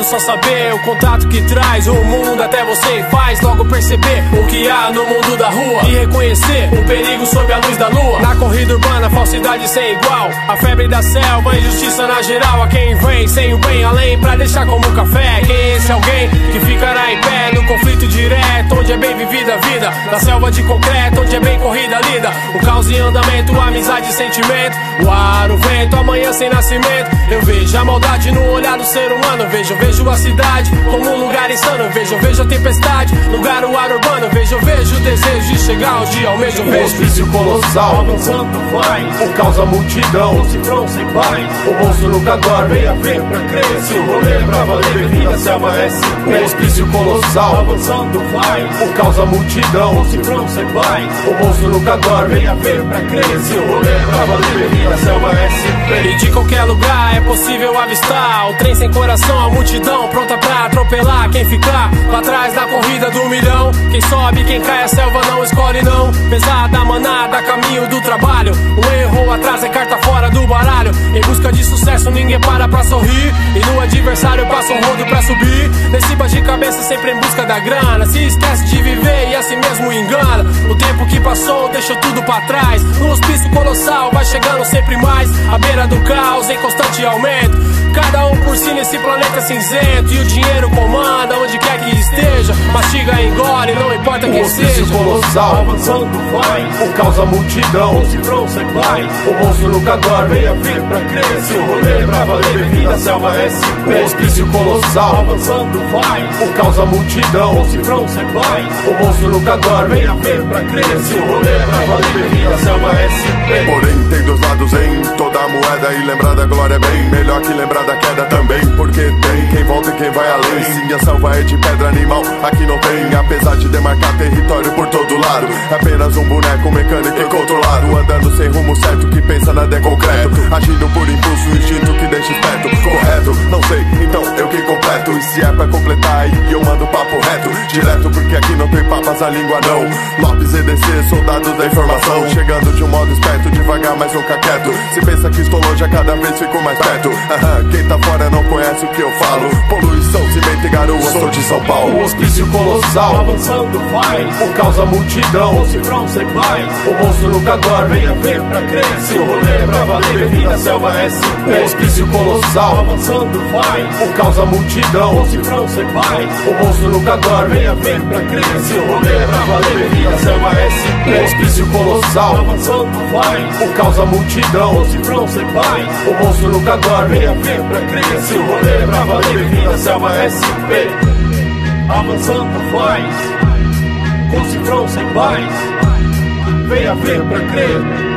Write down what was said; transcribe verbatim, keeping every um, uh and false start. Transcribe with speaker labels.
Speaker 1: só saber o contato que traz o mundo até você e faz logo perceber o que há no mundo da rua e reconhecer o perigo sob a luz da lua. Na corrida urbana, falsidade sem igual, a febre da selva, injustiça na geral. A quem vem sem o bem além pra deixar como café. Quem é esse alguém que ficará em pé no conflito direto, onde é bem vivida a vida, na selva de concreto, onde é bem corrida a lida. O caos em andamento, a amizade e sentimento, o ar, o vento, amanhã sem nascimento. Eu vejo a maldade no olhar do ser humano. Eu vejo, eu vejo a cidade como um lugar insano. Eu vejo, eu vejo a tempestade, lugar o ar urbano. Eu vejo, eu vejo o desejo de chegar ao dia ao mês. Eu vejo
Speaker 2: o hospício colossal avançando vai, o caos a multidão, o cifrão sem paz, o monstro nunca dorme, venha ver pra crer. Se o rolê pra valer, bem-vindo a selva S P. O hospício colossal avançando vai, o caos a multidão, o cifrão sem paz, o monstro nunca dorme, venha ver pra crer. Se o rolê pra valer, bem-vindo a selva S P.
Speaker 1: E de qualquer lugar é possível avistar o trem sem coração, a multidão pronta pra atropelar quem ficar pra trás da corrida do milhão. Quem sobe, quem cai, a selva não escolhe não. Pesada, manada, caminho do trabalho, um erro atrás é carta fora do baralho. Em busca de sucesso ninguém para pra sorrir, e no adversário passa um rodo pra subir. Desciba de cabeça sempre em busca da grana, se esquece de viver e assim mesmo engana. O tempo que passou deixou tudo pra trás, no hospício colossal vai chegando sempre mais, à beira do caos em constante aumento. Cada um por si nesse planeta cinzento, e o dinheiro comanda onde quer que esteja. Mastiga, engole, não importa quem seja.
Speaker 2: O hospício colossal avançando vai, o caos a multidão, o cifrão sem paz, o monstro nunca dorme, venha ver pra crer. Se o rolê pra valer, bem-vindo a selva S P. O hospício colossal avançando vai, o caos a multidão, o cifrão sem paz, o monstro nunca dorme, venha ver pra crer. Se o rolê pra valer, bem-vindo a selva S P.
Speaker 3: Porém tem dois lados em toda a moeda, e lembrar da glória é bem melhor que lembrar da queda também, porque tem quem volta e quem vai além. Sim, a selva é de pedra animal, aqui não tem, apesar de demarcar território por todo lado. Apenas um boneco mecânico e controlado, andando sem rumo certo, que pensa nada é concreto, agindo por impulso, instinto que deixa esperto. Correto, não sei, então eu que completo. E se é pra completar aí eu mando papo reto, direto, porque aqui não tem papas, a língua não. Lopes E D C, soldados da informação, chegando de um modo esperto, devagar mas nunca quieto. Se pensa que estou longe, a cada vez fico mais perto. Aham, quem tá fora não conhece o que eu falo. Poluição, cimento e garoa, sou de São Paulo.
Speaker 2: O hospício colossal avançando vai, o caos a multidão, o cifrão sem paz, o monstro nunca dorme, venha ver pra crer. Se o rolê pra valer, bem-vindo a selva S P. O hospício colossal avançando vai, o caos a multidão, o cifrão sem paz, o monstro nunca dorme, venha ver pra crer. Se o rolê pra valer, bem-vindo a selva S P. O hospício colossal avançando vai, o caos a multidão, o cifrão sem paz, o monstro nunca dorme, venha ver pra crer. Se o rolê pra valer, bem-vindo a selva S P. Avançando faz, com cifrão sem paz, venha ver pra crer.